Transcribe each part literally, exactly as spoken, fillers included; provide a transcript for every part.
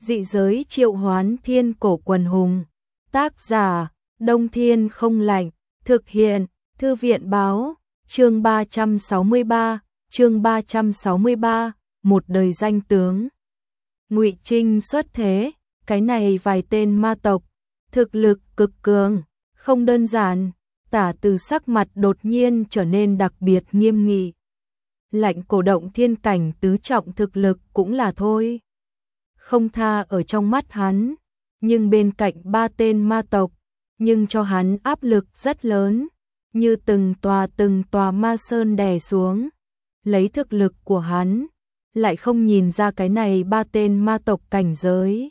Dị giới triệu hoán thiên cổ quần hùng. Tác giả, Đông Thiên không lạnh. Thực hiện, Thư viện báo. Chương ba trăm sáu mươi ba, chương ba trăm sáu mươi ba, một đời danh tướng. Ngụy Trinh xuất thế, cái này vài tên ma tộc, thực lực cực cường, không đơn giản. Tả Từ sắc mặt đột nhiên trở nên đặc biệt nghiêm nghị. Lạnh cổ động thiên cảnh tứ trọng thực lực cũng là thôi. Không tha ở trong mắt hắn, nhưng bên cạnh ba tên ma tộc, nhưng cho hắn áp lực rất lớn, như từng tòa từng tòa ma sơn đè xuống. Lấy thực lực của hắn, lại không nhìn ra cái này ba tên ma tộc cảnh giới.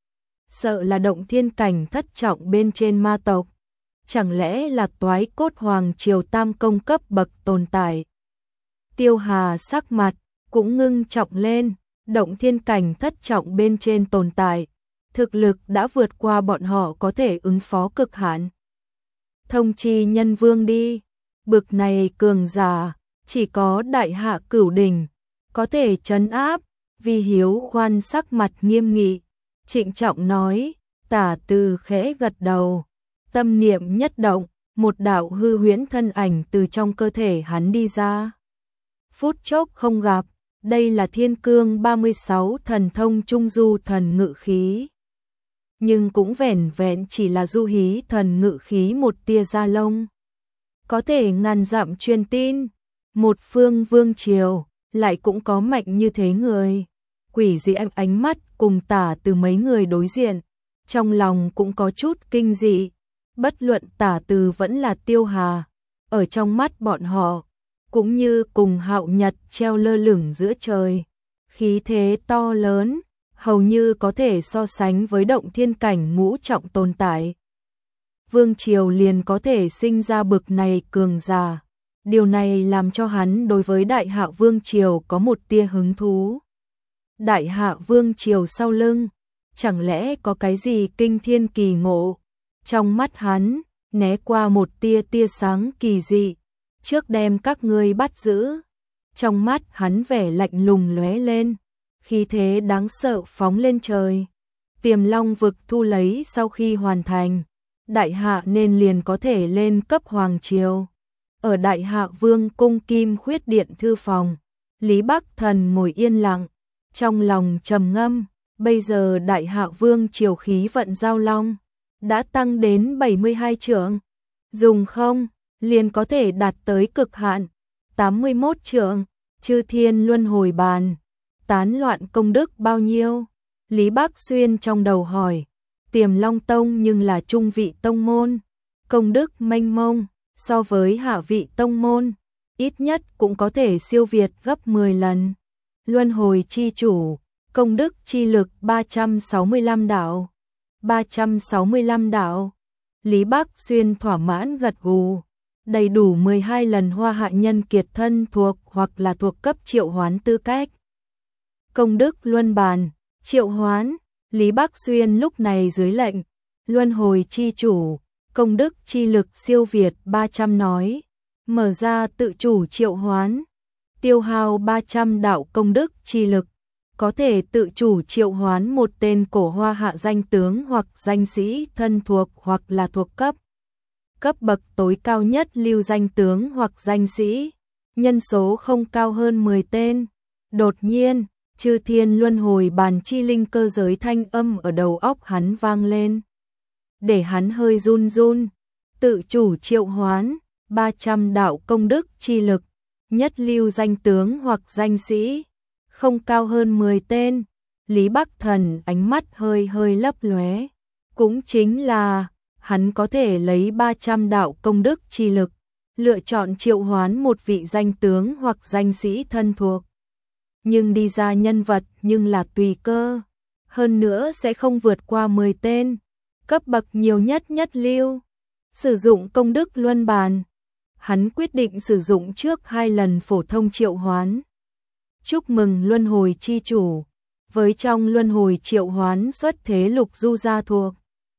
Sợ là động thiên cảnh thất trọng bên trên ma tộc. Chẳng lẽ là Toái Cốt Hoàng Triều tam công cấp bậc tồn tại? Tiêu Hà sắc mặt cũng ngưng trọng lên, động thiên cảnh thất trọng bên trên tồn tại, thực lực đã vượt qua bọn họ có thể ứng phó cực hạn. Thông chi nhân vương đi, bực này cường giả, chỉ có đại hạ cửu đỉnh có thể trấn áp. Vi Hiếu khoan sắc mặt nghiêm nghị, trịnh trọng nói. Tả Từ khẽ gật đầu, tâm niệm nhất động, một đạo hư huyễn thân ảnh từ trong cơ thể hắn đi ra. Phút chốc không gặp, đây là Thiên Cương ba mươi sáu thần thông trung du thần ngự khí. Nhưng cũng vẻn vẹn chỉ là du hí thần ngự khí một tia da lông. Có thể ngàn dặm truyền tin, một phương vương triều, lại cũng có mạnh như thế người. Quỷ dị ánh ánh mắt cùng Tả Từ mấy người đối diện, trong lòng cũng có chút kinh dị. Bất luận Tả Từ vẫn là Tiêu Hà, ở trong mắt bọn họ, cũng như cùng Hạo Nhật treo lơ lửng giữa trời. Khí thế to lớn, hầu như có thể so sánh với động thiên cảnh ngũ trọng tồn tại. Vương triều liền có thể sinh ra bực này cường giả. Điều này làm cho hắn đối với Đại Hạ Vương triều có một tia hứng thú. Đại Hạ Vương triều sau lưng, chẳng lẽ có cái gì kinh thiên kỳ ngộ? Trong mắt hắn, né qua một tia tia sáng kỳ dị, trước đem các ngươi bắt giữ. Trong mắt hắn vẻ lạnh lùng lóe lên, khí thế đáng sợ phóng lên trời. Tiềm Long vực thu lấy sau khi hoàn thành, Đại Hạ nên liền có thể lên cấp hoàng triều. Ở Đại Hạ Vương cung Kim Khuyết điện thư phòng, Lý Bắc Thần ngồi yên lặng, trong lòng trầm ngâm. Bây giờ Đại Hạ Vương triều khí vận giao long đã tăng đến bảy mươi hai trượng, dùng không liền có thể đạt tới cực hạn tám mươi mốt trượng. Chư Thiên Luân Hồi Bàn, tán loạn công đức bao nhiêu? Lý Bắc Xuyên trong đầu hỏi. Tiềm Long Tông nhưng là trung vị tông môn, công đức mênh mông, so với hạ vị tông môn, ít nhất cũng có thể siêu việt gấp mười lần. Luân hồi chi chủ, công đức chi lực ba trăm sáu mươi lăm đạo. ba trăm sáu mươi lăm đạo. Lý Bắc Xuyên thỏa mãn gật gù, đầy đủ mười hai lần Hoa Hạ nhân kiệt thân thuộc hoặc là thuộc cấp triệu hoán tư cách. Công đức luân bàn, triệu hoán. Lý Bắc Xuyên lúc này dưới lệnh, luân hồi chi chủ, công đức chi lực siêu việt ba trăm nói, mở ra tự chủ triệu hoán, tiêu hao ba trăm đạo công đức chi lực, có thể tự chủ triệu hoán một tên cổ Hoa Hạ danh tướng hoặc danh sĩ thân thuộc hoặc là thuộc cấp. Cấp bậc tối cao nhất lưu danh tướng hoặc danh sĩ, nhân số không cao hơn mười tên. Đột nhiên, Chư Thiên Luân Hồi Bàn chi linh cơ giới thanh âm ở đầu óc hắn vang lên, để hắn hơi run run. Tự chủ triệu hoán, ba trăm đạo công đức chi lực, nhất lưu danh tướng hoặc danh sĩ, không cao hơn mười tên. Lý Bắc Thần ánh mắt hơi hơi lấp lóe, cũng chính là hắn có thể lấy ba trăm đạo công đức chi lực, lựa chọn triệu hoán một vị danh tướng hoặc danh sĩ thân thuộc. Nhưng đi ra nhân vật nhưng là tùy cơ, hơn nữa sẽ không vượt qua mười tên, cấp bậc nhiều nhất nhất lưu. Sử dụng công đức luân bàn, hắn quyết định sử dụng trước hai lần phổ thông triệu hoán. Chúc mừng luân hồi chi chủ, với trong luân hồi triệu hoán xuất thế Lục Du gia thuộc.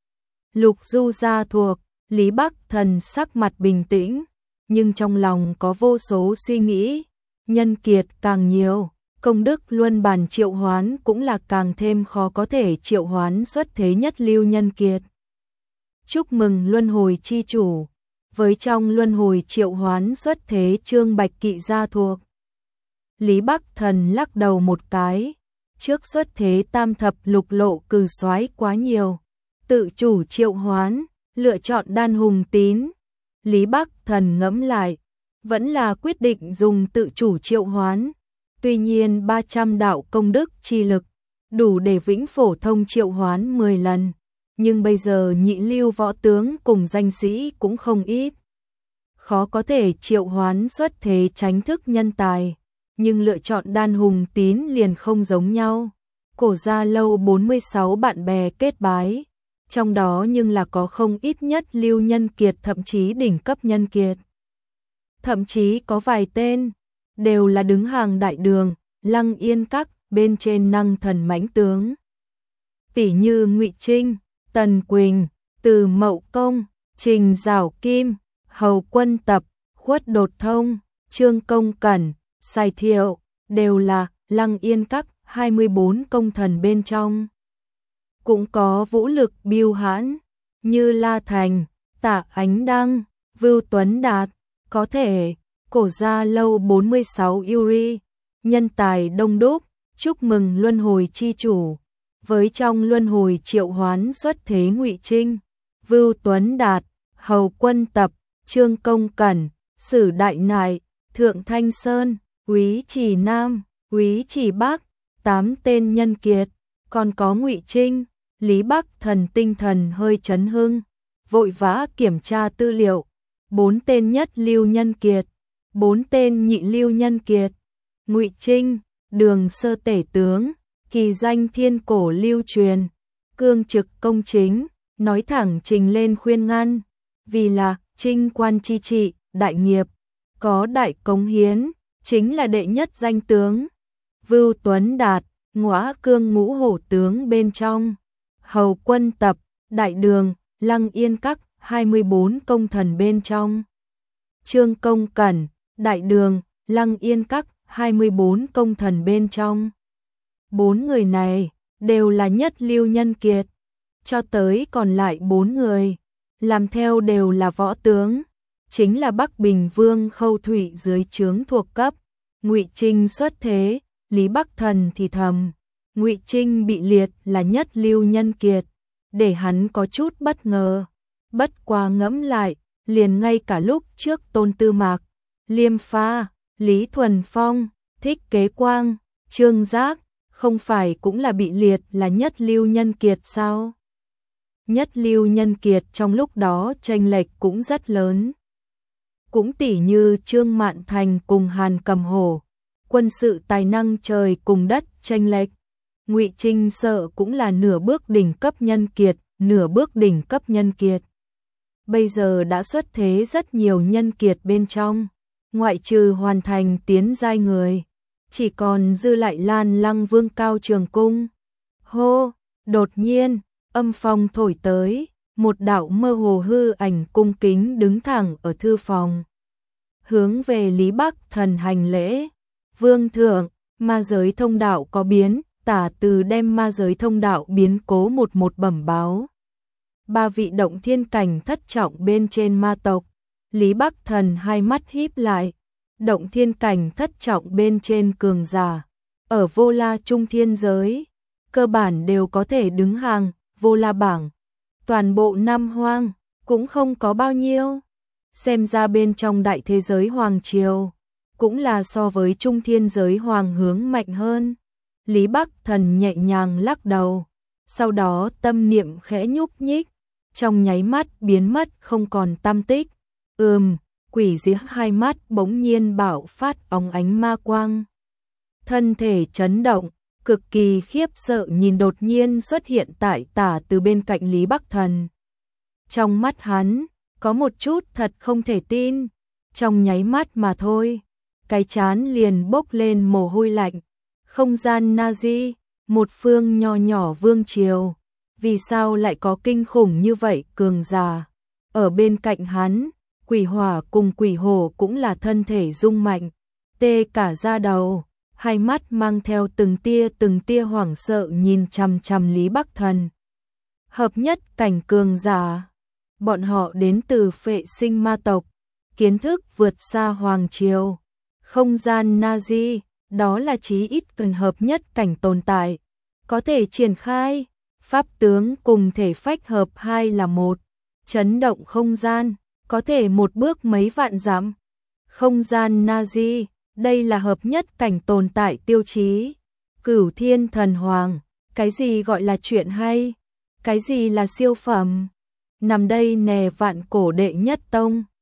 Lục Du gia thuộc, Lý Bắc Thần sắc mặt bình tĩnh, nhưng trong lòng có vô số suy nghĩ. Nhân kiệt càng nhiều, công đức luân bản triệu hoán cũng là càng thêm khó có thể triệu hoán xuất thế nhất lưu nhân kiệt. Chúc mừng luân hồi chi chủ, với trong luân hồi triệu hoán xuất thế Trương Bạch Kỵ gia thuộc. Lý Bắc Thần lắc đầu một cái, trước xuất thế tam thập lục lộ cừ soái quá nhiều, tự chủ triệu hoán, lựa chọn Đan Hùng Tín. Lý Bắc Thần ngẫm lại, vẫn là quyết định dùng tự chủ triệu hoán. Tuy nhiên ba trăm đạo công đức chi lực, đủ để vĩnh phổ thông triệu hoán mười lần, nhưng bây giờ nhị lưu võ tướng cùng danh sĩ cũng không ít. Khó có thể triệu hoán xuất thế tránh thức nhân tài, nhưng lựa chọn Đan Hùng Tín liền không giống nhau. Cổ Gia Lâu bốn mươi sáu bạn bè kết bái, trong đó nhưng là có không ít nhất lưu nhân kiệt, thậm chí đỉnh cấp nhân kiệt. Thậm chí có vài tên đều là đứng hàng đại đường, Lăng Yên Các bên trên năng thần mãnh tướng. Tỷ như Ngụy Trinh, Tần Quỳnh, Từ Mậu Công, Trình Giảo Kim, Hầu Quân Tập, Khuất Đột Thông, Trương Công Cẩn, Sài Thiệu, đều là Lăng Yên Các hai mươi bốn công thần bên trong. Cũng có vũ lực biêu hãn, như La Thành, Tạ Ánh Đăng, Vưu Tuấn Đạt, có thể Cổ Gia Lâu bốn mươi sáu Yuri, nhân tài đông đúc, chúc mừng luân hồi chi chủ, với trong luân hồi triệu hoán xuất thế Ngụy Trinh, Vưu Tuấn Đạt, Hầu Quân Tập, Trương Công Cẩn, Sử Đại Nại, Thượng Thanh Sơn, Úy Chỉ Nam, Úy Chỉ Bắc, tám tên nhân kiệt, còn có Ngụy Trinh. Lý Bắc Thần tinh thần hơi chấn hưng, vội vã kiểm tra tư liệu, bốn tên nhất lưu nhân kiệt, bốn tên nhị lưu nhân kiệt. Ngụy Trinh, Đường Sơ Tể tướng, kỳ danh thiên cổ lưu truyền, cương trực công chính, nói thẳng trình lên khuyên ngăn, vì là trinh quan chi trị, đại nghiệp, có đại cống hiến, chính là đệ nhất danh tướng. Vưu Tuấn Đạt, ngõa cương ngũ hổ tướng bên trong. Hầu Quân Tập, đại đường, Lăng Yên Các hai mươi bốn công thần bên trong. Trương Công Cẩn, đại đường, Lăng Yên Các hai mươi bốn công thần bên trong. Bốn người này đều là nhất lưu nhân kiệt, cho tới còn lại bốn người làm theo đều là võ tướng, chính là Bắc Bình Vương Khâu Thụy dưới trướng thuộc cấp. Ngụy Trinh xuất thế, Lý Bắc Thần thì thầm, Ngụy Trinh bị liệt là nhất lưu nhân kiệt, để hắn có chút bất ngờ. Bất quá ngẫm lại, liền ngay cả lúc trước Tôn Tư Mạc, Liêm Pha, Lý Thuần Phong, Thích Kế Quang, Trương Giác, không phải cũng là bị liệt là nhất lưu nhân kiệt sao? Nhất lưu nhân kiệt trong lúc đó chênh lệch cũng rất lớn. Cũng tỉ như Trương Mạn Thành cùng Hàn Cầm Hổ, quân sự tài năng trời cùng đất chênh lệch. Ngụy Trinh sợ cũng là nửa bước đỉnh cấp nhân kiệt, nửa bước đỉnh cấp nhân kiệt. Bây giờ đã xuất thế rất nhiều nhân kiệt bên trong, ngoại trừ hoàn thành tiến giai người, chỉ còn dư lại Lan Lăng Vương Cao Trường Cung. Hô, đột nhiên, âm phong thổi tới, một đạo mơ hồ hư ảnh cung kính đứng thẳng ở thư phòng, hướng về Lý Bắc Thần hành lễ. Vương thượng, ma giới thông đạo có biến. Tả Từ đem ma giới thông đạo biến cố một một bẩm báo. Ba vị động thiên cảnh thất trọng bên trên ma tộc. Lý Bắc Thần hai mắt híp lại. Động thiên cảnh thất trọng bên trên cường giả, ở Vô La Trung thiên giới, cơ bản đều có thể đứng hàng Vô La bảng. Toàn bộ Nam Hoang cũng không có bao nhiêu. Xem ra bên trong đại thế giới hoàng triều, cũng là so với trung thiên giới hoàng hướng mạnh hơn. Lý Bắc Thần nhẹ nhàng lắc đầu, sau đó tâm niệm khẽ nhúc nhích, trong nháy mắt biến mất không còn tăm tích. Ừm, quỷ dưới hai mắt bỗng nhiên bạo phát óng ánh ma quang. Thân thể chấn động, cực kỳ khiếp sợ nhìn đột nhiên xuất hiện tại Tả Từ bên cạnh Lý Bắc Thần. Trong mắt hắn, có một chút thật không thể tin, trong nháy mắt mà thôi, cái trán liền bốc lên mồ hôi lạnh. Không gian Nazi, một phương nho nhỏ vương triều, vì sao lại có kinh khủng như vậy cường giả? Ở bên cạnh hắn, quỷ hỏa cùng quỷ hổ cũng là thân thể rung mạnh, tê cả da đầu, hai mắt mang theo từng tia từng tia hoảng sợ nhìn chằm chằm Lý Bắc Thần. Hợp nhất cảnh cường giả, bọn họ đến từ phệ sinh ma tộc, kiến thức vượt xa hoàng triều. Không gian Nazi, đó là chí ít cần hợp nhất cảnh tồn tại, có thể triển khai, pháp tướng cùng thể phách hợp hai là một, chấn động không gian, có thể một bước mấy vạn dặm. Không gian Nazi, đây là hợp nhất cảnh tồn tại tiêu chí. Cửu Thiên Thần Hoàng, cái gì gọi là chuyện hay, cái gì là siêu phẩm. Nằm đây nè vạn cổ đệ nhất tông.